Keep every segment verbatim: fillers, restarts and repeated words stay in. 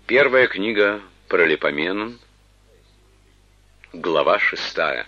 Первая книга Паралипоменон, глава шестая.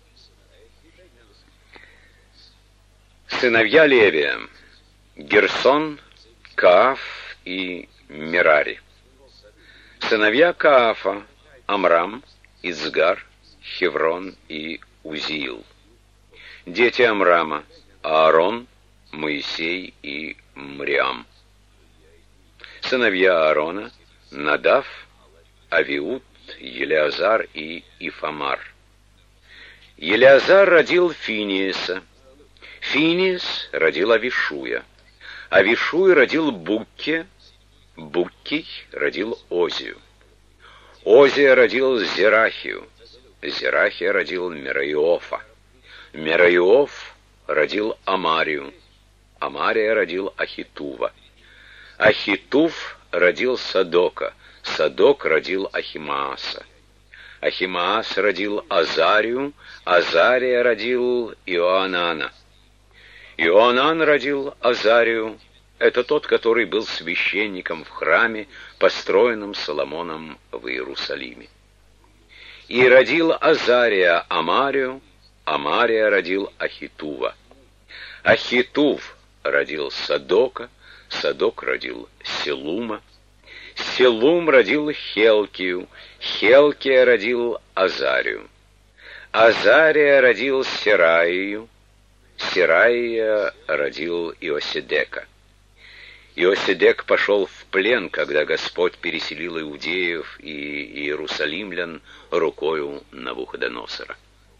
Сыновья Левия: Герсон, Кааф и Мерари. Сыновья Каафа: Амрам, Ицгар, Хеврон и Узиил. Дети Амрама: Аарон, Моисей и Мриам. Сыновья Аарона: Надав, Авиуд, Елеазар и Ифамар. Елеазар родил Финиеса. Финиес родил Авишуя. Авишуй родил Букке. Буккий родил Озию. Озия родил Зерахию. Зерахия родил Мераиофа. Мераиоф родил Амарию. Амария родил Ахитува. Ахитув родил Садока. Садок родил Ахимааса. Ахимаас родил Азарию. Азария родил Иоанана. Иоанан родил Азарию. Это тот, который был священником в храме, построенном Соломоном в Иерусалиме. И родил Азария Амарию. Амария родил Ахитува. Ахитув родил Садока. Садок родил Селума. Селум родил Хелкию. Хелкия родил Азарию. Азария родил Сераию. Сераия родил Иоседека. Иоседек пошел в плен, когда Господь переселил иудеев и иерусалимлян рукою Навуходоносора.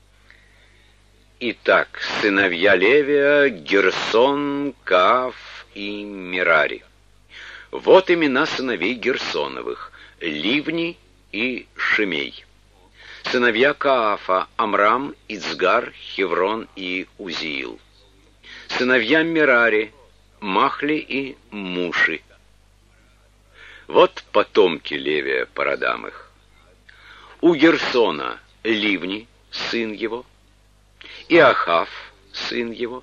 Итак, сыновья Левия: Герсон, Кааф и Мерари. Вот имена сыновей Герсоновых: Ливни и Шимей. Сыновья Каафа: Амрам, Ицгар, Хеврон и Узиил. Сыновья Мерари: Махли и Муши. Вот потомки Левия по родам их. У Герсона Ливни, сын его, Иохав, сын его,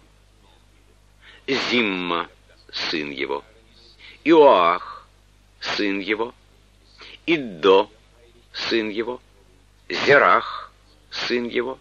Зимма, сын его, Иоах, сын его, Иддо, сын его, Зерах, сын его,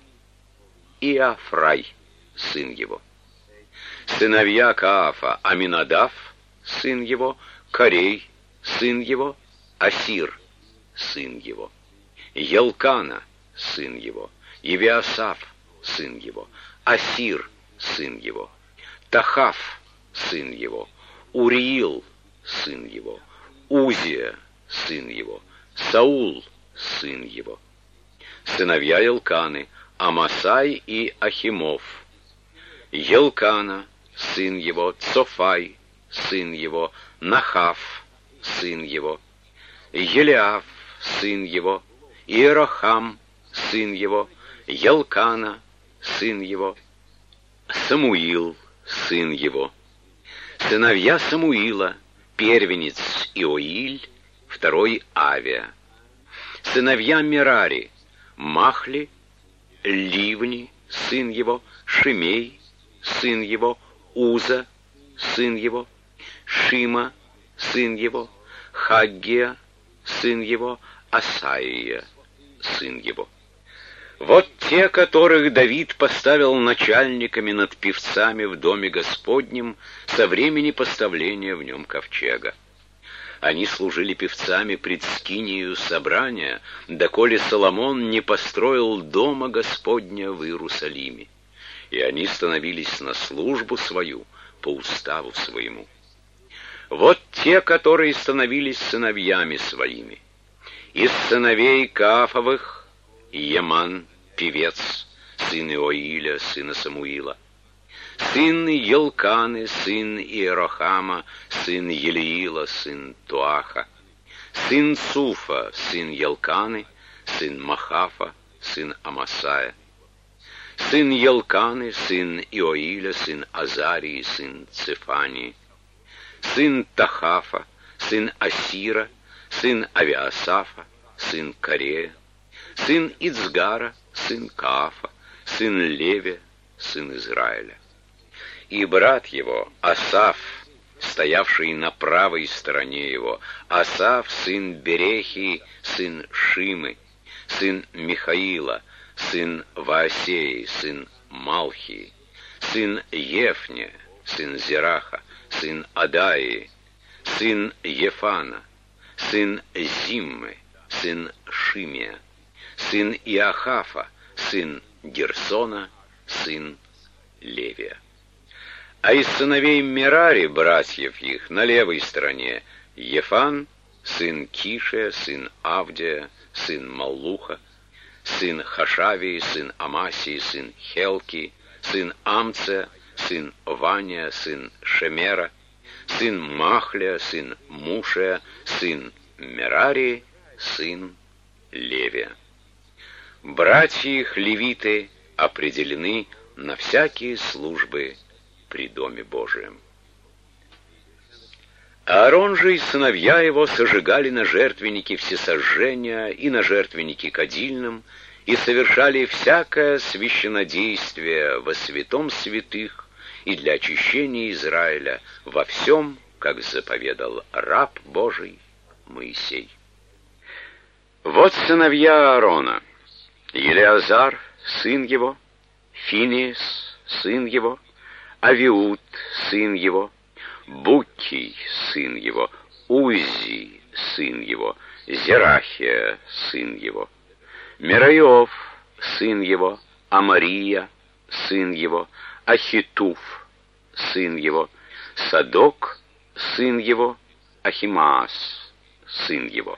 Иафрай, сын его. Сыновья Каафа: Аминадав, сын его, Корей, сын его, Асир, сын его, Елкана, сын его, Евиасав, сын его, Асир, сын его, Тахав, сын его, Уриил, сын его, Узия, сын его, Саул, сын его. Сыновья Елканы: Амасай и Ахимов. Елкана, сын его, Цофай, сын его, Нахав, сын его, Елиав, сын его, Иерохам, сын его, Елкана, сын его, Самуил, сын его. Сыновья Самуила: первенец Иоиль, второй Авия. Сыновья Мерари: Махли, Ливни, сын его, Шимей, сын его, Уза, сын его, Шима, сын его, Хаггия, сын его, Асаия, сын его. Вот те, которых Давид поставил начальниками над певцами в доме Господнем со времени поставления в нем ковчега. Они служили певцами пред скинию собрания, доколе Соломон не построил дома Господня в Иерусалиме. И они становились на службу свою по уставу своему. Вот те, которые становились сыновьями своими. Из сыновей Каафовых: Еман, певец, сын Иоиля, сына Самуила. Сын Елканы, сын Иерохама, сын Елиила, сын Туаха. Сын Суфа, сын Елканы, сын Махафа, сын Амасая. Сын Елканы, сын Иоиля, сын Азарии, сын Цефании. Сын Тахафа, сын Асира, сын Авиасафа, сын Корея. Сын Ицгара, сын Каафа, сын Левия, сын Израиля. И брат его, Асаф, стоявший на правой стороне его, Асав, сын Берехи, сын Шимы, сын Михаила, сын Ваасеи, сын Малхии, сын Ефне, сын Зераха, сын Адаи, сын Ефана, сын Зиммы, сын Шимия, сын Иохафа, сын Герсона, сын Левия. А из сыновей Мерари, братьев их, на левой стороне Ефан, сын Кишия, сын Авдия, сын Маллуха, сын Хашавии, сын Амасии, сын Хелки, сын Амция, сын Вания, сын Шемера, сын Махля, сын Мушия, сын Мерари, сын Левия. Братья их, левиты, определены на всякие службы при Доме Божием. Аарон же и сыновья его сожигали на жертвеннике всесожжения и на жертвеннике кадильном, и совершали всякое священнодействие во святом святых и для очищения Израиля во всем, как заповедал раб Божий Моисей. Вот сыновья Аарона: Елеазар, сын его, Финиес, сын его, Авиуд, сын его, Буккий, сын его, Узи, сын его, Зерахия, сын его, Мерайов, сын его, Амария, сын его, Ахитуф, сын его, Садок, сын его, Ахимаас, сын его.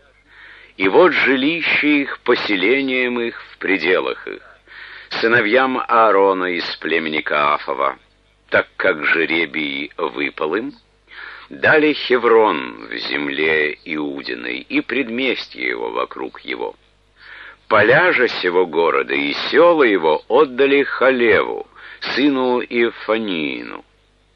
И вот жилище их, поселением их в пределах их, сыновьям Аарона из племени Каафова, так как жребий выпал им, дали Хеврон в земле Иудиной и предместье его вокруг его. Поля же сего города и села его отдали Халеву, сыну Иофанину.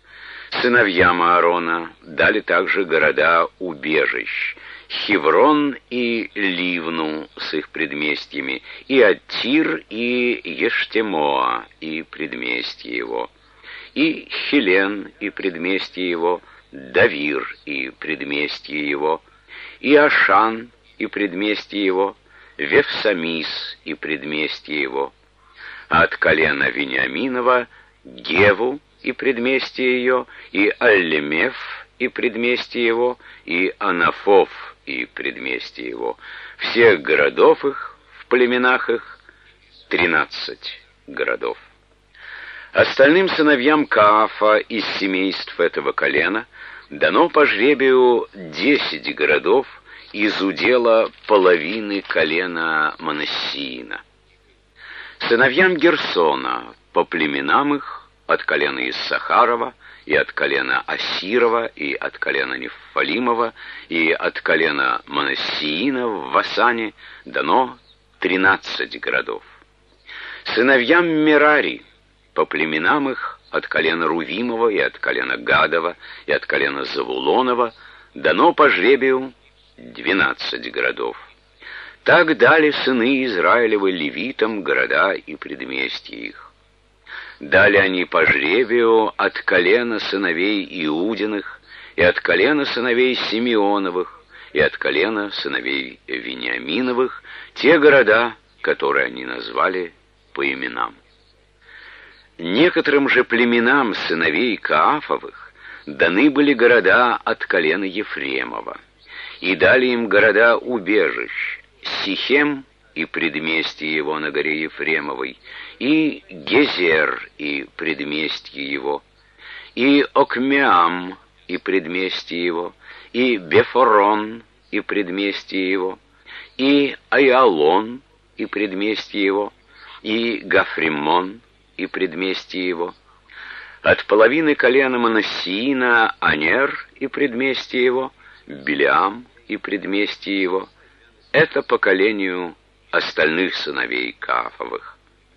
Сыновьям Аарона дали также города убежищ, Хеврон и Ливну с их предместьями, и Аттир, и Ештемоа, и предместье его, и Хелен, и предместье его, Давир, и предместье его, и Ашан, и предместье его, Вефсамис, и предместье его, а от колена Вениаминова Геву, и предместье ее, и Аллемеф, и предместье его, и Анафов, и предместье его, всех городов их, в племенах их, тринадцать городов. Остальным сыновьям Каафа из семейств этого колена дано по жребию десять городов из удела половины колена Манассиина. Сыновьям Герсона по племенам их от колена Иссахарова, и от колена Асирова, и от колена Нефалимова, и от колена Манассиина в Васане дано тринадцать городов. Сыновьям Мерари по племенам их от колена Рувимова, и от колена Гадова, и от колена Завулонова дано по жребию двенадцать городов. Так дали сыны Израилевы левитам города и предместья их. Дали они по жребию от колена сыновей Иудиных, и от колена сыновей Симеоновых, и от колена сыновей Вениаминовых те города, которые они назвали по именам. Некоторым же племенам сыновей Каафовых даны были города от колена Ефремова, и дали им города убежищ: Сихем и предместье его на горе Ефремовой, и Гезер и предместье его, и Окмеам и предместье его, и Бефорон и предместье его, и Айалон и предместье его, и Гафримон и предместье его. От половины колена Манассиина Анер и предместье его, Билеам и предместье его. Это поколению остальных сыновей Каафовых.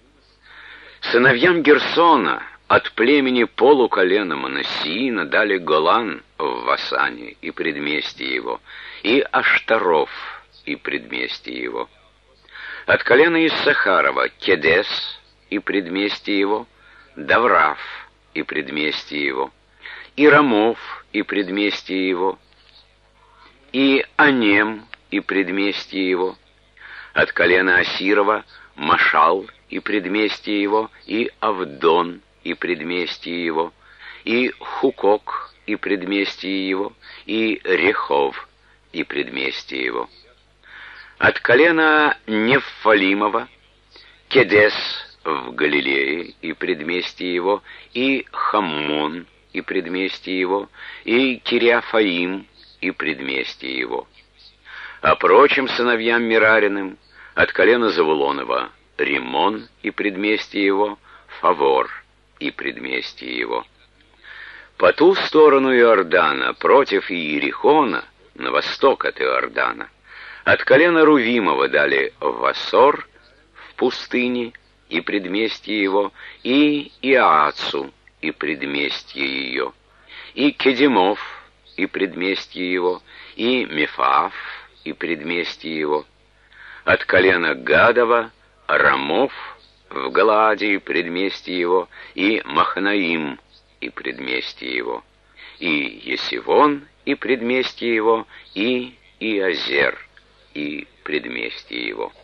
Сыновьям Герсона от племени полуколена Манассиина дали Голан в Васане и предместье его, и Аштаров и предместье его. От колена Иссахарова Кедес и предместье его, Давраф и предместье его, и Рамов, и предместье его, и Анем, и предместье его, от колена Асирова Машал, и предместье его, и Авдон, и предместье его, и Хукок, и предместье его, и Рехов, и предместье его. От колена Неффалимова Кедес в Галилее, и предместье его, и Хаммон, и предместье его, и Кириафаим, и предместье его. А прочим сыновьям Мерариным от колена Завулонова Римон, и предместье его, Фавор, и предместье его. По ту сторону Иордана, против Иерихона, на восток от Иордана, от колена Рувимова дали Васор в пустыне, и предместье его, и Иацу, и предместье ее, и Кедемов, и предместье его, и Мефаав, и предместье его. От колена Гадова Рамов в Галааде, и предместье его, и Махнаим, и предместье его, и Есивон, и предместье его, и Иозер, и предместье его.